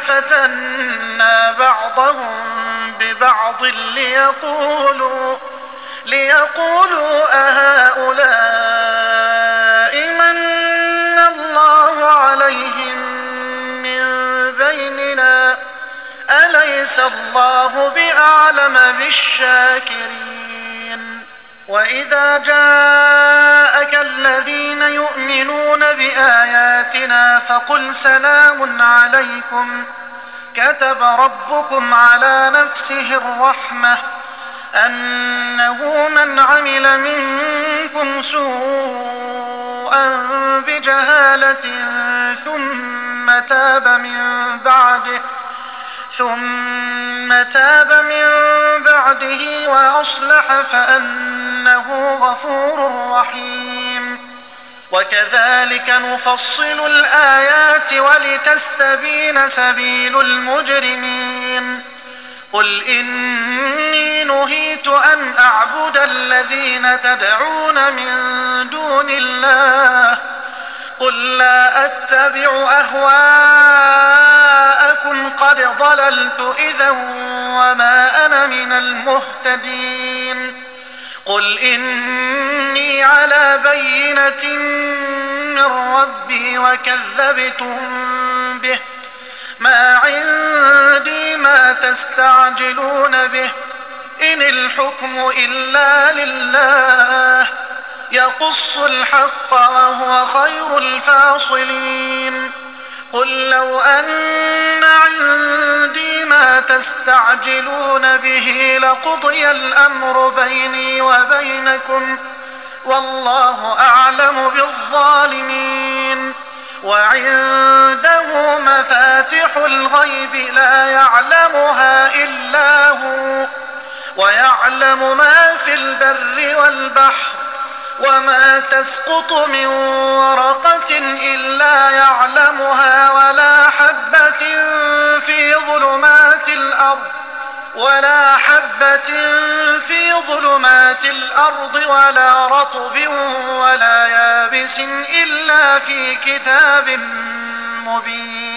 ففتنا بعضهم ببعض ليقولوا أهؤلاء من الله عليهم من بيننا أليس الله بأعلم بالشاكرين. وإذا جاءك الذين يؤمنون بآياتنا فقل سلام عليكم كتب ربكم على نفسه الرحمة أنه من عمل منكم سوءا بجهالة ثم تاب من بعده وأصلح فأنه غفور رحيم. وكذلك نفصل الآيات ولتستبين سبيل المجرمين. قل إني نهيت أن أعبد الذين تدعون من دون الله قل لا أتبع أهواءكم قد ضللت إذا وما أنا من المهتدين. قل إني على بينة من ربي وكذبتم به ما عندي ما تستعجلون به إن الحكم إلا لله يقص الحق وهو خير الفاصلين. قل لو أن عندي ما تستعجلون به لقضي الأمر بيني وبينكم والله أعلم بالظالمين. وعنده مفاتح الغيب لا يعلمها إلا هو ويعلم ما في البر والبحر وما تسقط من ورقة إلا يعلمها ولا حبة في ظلمات الأرض ولا رطب ولا يابس إلا في كتاب مبين.